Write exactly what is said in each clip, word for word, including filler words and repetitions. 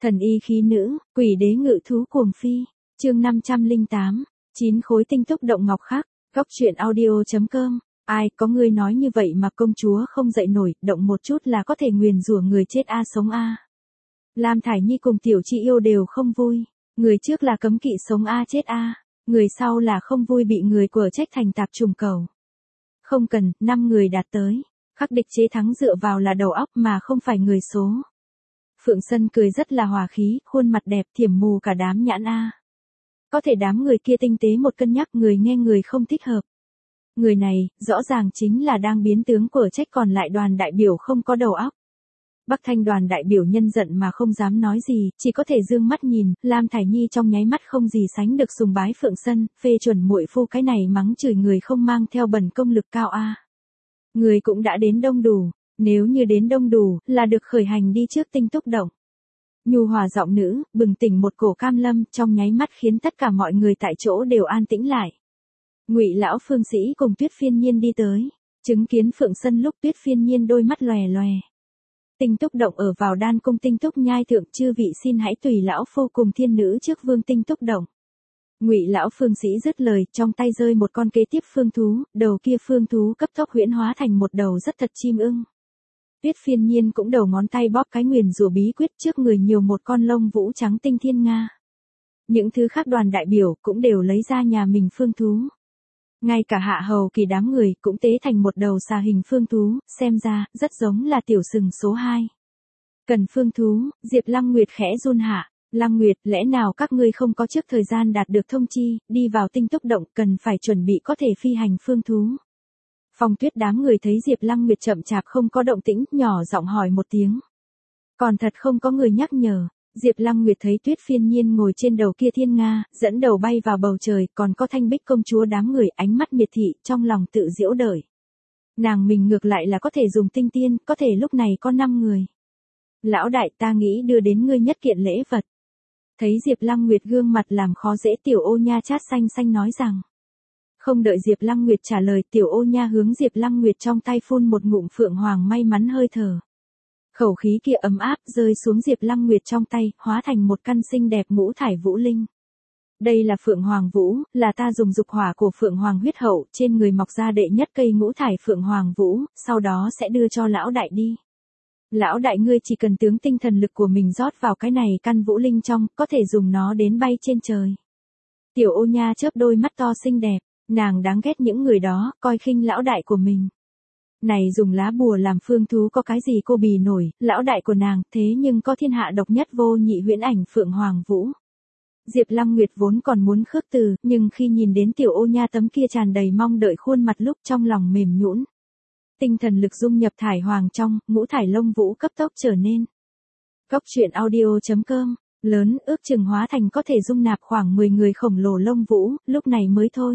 Thần y khí nữ, quỷ đế ngự thú cuồng phi. Chương năm trăm lẻ tám, chín khối tinh túc động ngọc khắc. Góc truyện audio.com. Ai, có người nói như vậy mà công chúa không dậy nổi, động một chút là có thể nguyền rủa người chết a sống a. Lam Thải Nhi cùng Tiểu Chi Yêu đều không vui. Người trước là cấm kỵ sống a chết a, người sau là không vui bị người quở trách thành tạp trùng cầu. Không cần, năm người đạt tới. Khắc địch chế thắng dựa vào là đầu óc mà không phải người số. Phượng Sân cười rất là hòa khí, khuôn mặt đẹp thiểm mù cả đám nhãn a. Có thể đám người kia tinh tế một cân nhắc người nghe người không thích hợp. Người này, rõ ràng chính là đang biến tướng quở trách còn lại đoàn đại biểu không có đầu óc. Bắc Thanh đoàn đại biểu nhân giận mà không dám nói gì, chỉ có thể dương mắt nhìn, Lam Thải Nhi trong nháy mắt không gì sánh được sùng bái Phượng Sân, phê chuẩn muội phu cái này mắng chửi người không mang theo bẩn công lực cao a. Người cũng đã đến đông đủ, nếu như đến đông đủ, là được khởi hành đi trước tinh túc động. Nhu hòa giọng nữ, bừng tỉnh một cổ cam lâm, trong nháy mắt khiến tất cả mọi người tại chỗ đều an tĩnh lại. Ngụy lão Phương Sĩ cùng Tuyết Phiên Nhiên đi tới, chứng kiến Phượng Sân lúc Tuyết Phiên Nhiên đôi mắt lòe lòe. Tinh túc động ở vào đan cung tinh túc nhai thượng, chư vị xin hãy tùy lão phu cùng thiên nữ trước vương tinh túc động. Ngụy lão Phương Sĩ dứt lời, trong tay rơi một con kế tiếp phương thú, đầu kia phương thú cấp tốc huyễn hóa thành một đầu rất thật chim ưng. Tuyết Phiên Nhiên cũng đầu ngón tay bóp cái nguyền rủa bí quyết, trước người nhiều một con lông vũ trắng tinh thiên nga. Những thứ khác đoàn đại biểu cũng đều lấy ra nhà mình phương thú. Ngay cả hạ hầu kỳ đám người cũng tế thành một đầu xà hình phương thú, xem ra rất giống là tiểu sừng số hai. Cần phương thú, Diệp Lăng Nguyệt khẽ run hạ. Lăng Nguyệt, lẽ nào các ngươi không có trước thời gian đạt được thông chi, đi vào tinh túc động cần phải chuẩn bị có thể phi hành phương thú. Phong Tuyết đám người thấy Diệp Lăng Nguyệt chậm chạp không có động tĩnh, nhỏ giọng hỏi một tiếng. Còn thật không có người nhắc nhở. Diệp Lăng Nguyệt thấy Tuyết Phiên Nhiên ngồi trên đầu kia thiên nga, dẫn đầu bay vào bầu trời, còn có Thanh Bích công chúa đám người ánh mắt miệt thị, trong lòng tự giễu đợi. Nàng mình ngược lại là có thể dùng tinh tiên, có thể lúc này có năm người. Lão đại, ta nghĩ đưa đến ngươi nhất kiện lễ vật. Thấy Diệp Lăng Nguyệt gương mặt làm khó dễ, Tiểu Ô Nha chát xanh xanh nói rằng. Không đợi Diệp Lăng Nguyệt trả lời, Tiểu Ô Nha hướng Diệp Lăng Nguyệt trong tay phun một ngụm phượng hoàng may mắn hơi thở. Khẩu khí kia ấm áp rơi xuống Diệp Lăng Nguyệt trong tay, hóa thành một căn xinh đẹp ngũ thải vũ linh. Đây là Phượng Hoàng Vũ, là ta dùng dục hỏa của Phượng Hoàng huyết hậu, trên người mọc ra đệ nhất cây ngũ thải Phượng Hoàng Vũ, sau đó sẽ đưa cho lão đại đi. Lão đại ngươi chỉ cần tướng tinh thần lực của mình rót vào cái này căn vũ linh trong, có thể dùng nó đến bay trên trời. Tiểu Ô Nha chớp đôi mắt to xinh đẹp, nàng đáng ghét những người đó, coi khinh lão đại của mình. Này dùng lá bùa làm phương thú có cái gì cô bì nổi, lão đại của nàng, thế nhưng có thiên hạ độc nhất vô nhị huyễn ảnh Phượng Hoàng Vũ. Diệp Lăng Nguyệt vốn còn muốn khước từ, nhưng khi nhìn đến Tiểu Ô Nha tấm kia tràn đầy mong đợi khuôn mặt lúc trong lòng mềm nhũn. Tinh thần lực dung nhập thải hoàng trong, ngũ thải lông vũ cấp tốc trở nên. Góc truyện audio.com, lớn ước chừng hóa thành có thể dung nạp khoảng mười người khổng lồ lông vũ, lúc này mới thôi.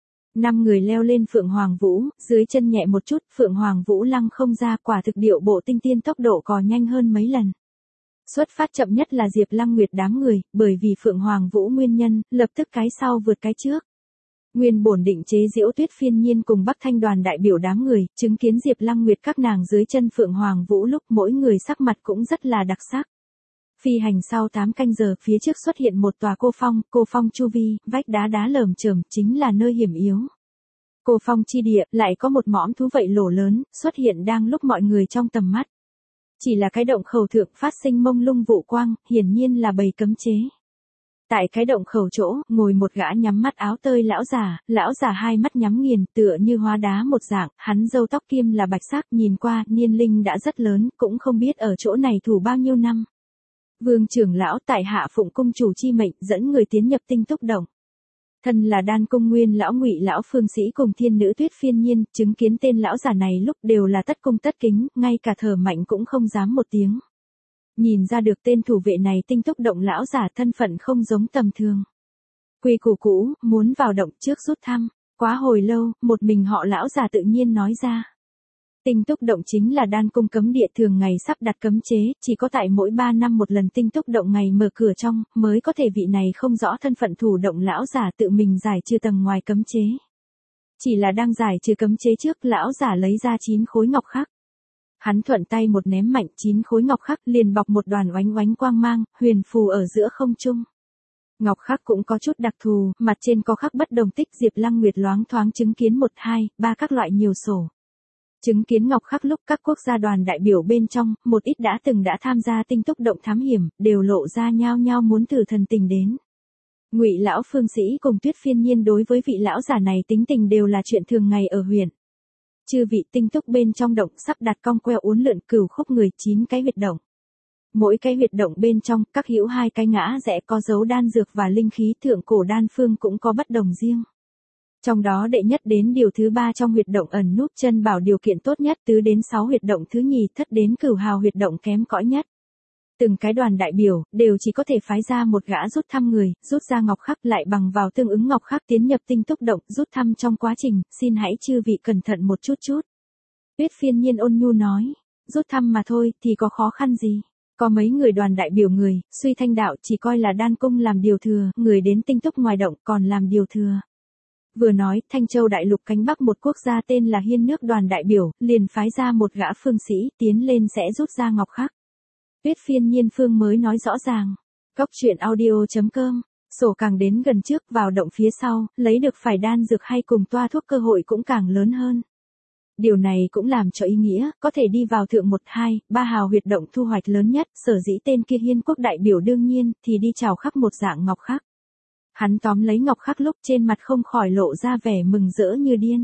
Năm người leo lên Phượng Hoàng Vũ, dưới chân nhẹ một chút, Phượng Hoàng Vũ lăng không ra, quả thực điệu bộ tinh tiên tốc độ còn nhanh hơn mấy lần. Xuất phát chậm nhất là Diệp Lăng Nguyệt đám người, bởi vì Phượng Hoàng Vũ nguyên nhân, lập tức cái sau vượt cái trước. Nguyên bổn định chế giễu Tuyết Phiên Nhiên cùng Bắc Thanh đoàn đại biểu đám người, chứng kiến Diệp Lăng Nguyệt các nàng dưới chân Phượng Hoàng Vũ lúc mỗi người sắc mặt cũng rất là đặc sắc. Phi hành sau tám canh giờ, phía trước xuất hiện một tòa cô phong, cô phong chu vi, vách đá đá lởm chởm, chính là nơi hiểm yếu. Cô phong chi địa, lại có một mõm thú vậy lỗ lớn, xuất hiện đang lúc mọi người trong tầm mắt. Chỉ là cái động khẩu thượng phát sinh mông lung vụ quang, hiển nhiên là bầy cấm chế. Tại cái động khẩu chỗ, ngồi một gã nhắm mắt áo tơi lão già, lão già hai mắt nhắm nghiền, tựa như hóa đá một dạng, hắn râu tóc kim là bạch sắc, nhìn qua, niên linh đã rất lớn, cũng không biết ở chỗ này thủ bao nhiêu năm. Vương trưởng lão tại hạ phụng cung chủ chi mệnh, dẫn người tiến nhập tinh túc động. Thân là đan cung nguyên lão Ngụy lão Phương Sĩ cùng thiên nữ Tuyết Phiên Nhiên, chứng kiến tên lão già này lúc đều là tất cung tất kính, ngay cả thở mạnh cũng không dám một tiếng. Nhìn ra được tên thủ vệ này tinh túc động lão giả thân phận không giống tầm thường. Quy củ cũ, muốn vào động trước rút thăm. Quá hồi lâu, một mình họ lão già tự nhiên nói ra. Tinh túc động chính là đan cung cấm địa, thường ngày sắp đặt cấm chế, chỉ có tại mỗi ba năm một lần tinh túc động ngày mở cửa trong, mới có thể vị này không rõ thân phận thủ động lão giả tự mình giải trừ tầng ngoài cấm chế. Chỉ là đang giải trừ cấm chế trước, lão giả lấy ra chín khối ngọc khắc. Hắn thuận tay một ném mạnh chín khối ngọc khắc liền bọc một đoàn oánh oánh quang mang, huyền phù ở giữa không trung. Ngọc khắc cũng có chút đặc thù, mặt trên có khắc bất đồng tích Diệp Lăng Nguyệt loáng thoáng chứng kiến một hai, ba các loại nhiều sổ. Chứng kiến ngọc khắc lúc các quốc gia đoàn đại biểu bên trong, một ít đã từng đã tham gia tinh túc động thám hiểm, đều lộ ra nhao nhao muốn thử thần tình đến. Ngụy lão Phương Sĩ cùng Tuyết Phiên Nhiên đối với vị lão giả này tính tình đều là chuyện thường ngày ở huyện. Chư vị tinh túc bên trong động sắp đặt cong queo uốn lượn cửu khúc người chín cái huyệt động. Mỗi cái huyệt động bên trong, các hữu hai cái ngã rẽ có dấu đan dược và linh khí thượng cổ đan phương cũng có bất đồng riêng. Trong đó đệ nhất đến điều thứ ba trong huyệt động ẩn núp chân bảo điều kiện tốt nhất, tứ đến sáu huyệt động thứ nhì, thất đến cửu hào huyệt động kém cỏi nhất. Từng cái đoàn đại biểu, đều chỉ có thể phái ra một gã rút thăm người, rút ra ngọc khắc lại bằng vào tương ứng ngọc khắc tiến nhập tinh túc động, rút thăm trong quá trình, xin hãy chư vị cẩn thận một chút chút. Tuyết Phiên Nhiên ôn nhu nói, rút thăm mà thôi, thì có khó khăn gì. Có mấy người đoàn đại biểu người, suy thanh đạo chỉ coi là đan cung làm điều thừa, người đến tinh túc ngoài động còn làm điều thừa. Vừa nói, Thanh Châu đại lục cánh bắc một quốc gia tên là Hiên nước đoàn đại biểu, liền phái ra một gã phương sĩ, tiến lên sẽ rút ra ngọc khắc. Tuyết Phiên Nhiên phương mới nói rõ ràng. Góc truyện audio chấm com, sổ càng đến gần trước vào động phía sau, lấy được phải đan dược hay cùng toa thuốc cơ hội cũng càng lớn hơn. Điều này cũng làm cho ý nghĩa, có thể đi vào thượng một hai, ba hào huyệt động thu hoạch lớn nhất, sở dĩ tên kia Hiên quốc đại biểu đương nhiên, thì đi chào khắc một dạng ngọc khắc. Hắn tóm lấy ngọc khắc lúc trên mặt không khỏi lộ ra vẻ mừng rỡ như điên.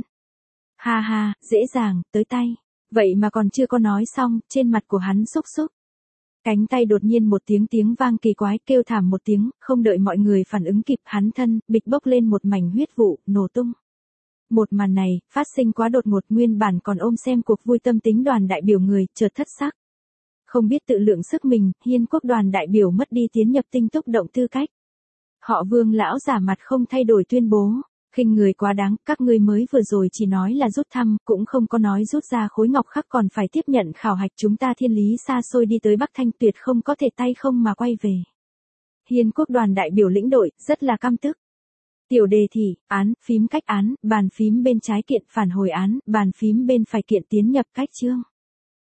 Ha ha, dễ dàng, tới tay. Vậy mà còn chưa có nói xong, trên mặt của hắn xúc xúc. Cánh tay đột nhiên một tiếng tiếng vang kỳ quái kêu thảm một tiếng, không đợi mọi người phản ứng kịp hắn thân, bịch bốc lên một mảnh huyết vụ, nổ tung. Một màn này, phát sinh quá đột ngột nguyên bản còn ôm xem cuộc vui tâm tính đoàn đại biểu người, chợt thất sắc. Không biết tự lượng sức mình, Hiên quốc đoàn đại biểu mất đi tiến nhập tinh túc động tư cách. Họ Vương lão giả mặt không thay đổi tuyên bố, khinh người quá đáng, các ngươi mới vừa rồi chỉ nói là rút thăm, cũng không có nói rút ra khối ngọc khắc còn phải tiếp nhận khảo hạch, chúng ta thiên lý xa xôi đi tới Bắc Thanh tuyệt không có thể tay không mà quay về. Hiên quốc đoàn đại biểu lĩnh đội, rất là căm tức. Tiểu đề thị, án, phím cách án, bàn phím bên trái kiện phản hồi án, bàn phím bên phải kiện tiến nhập cách chương.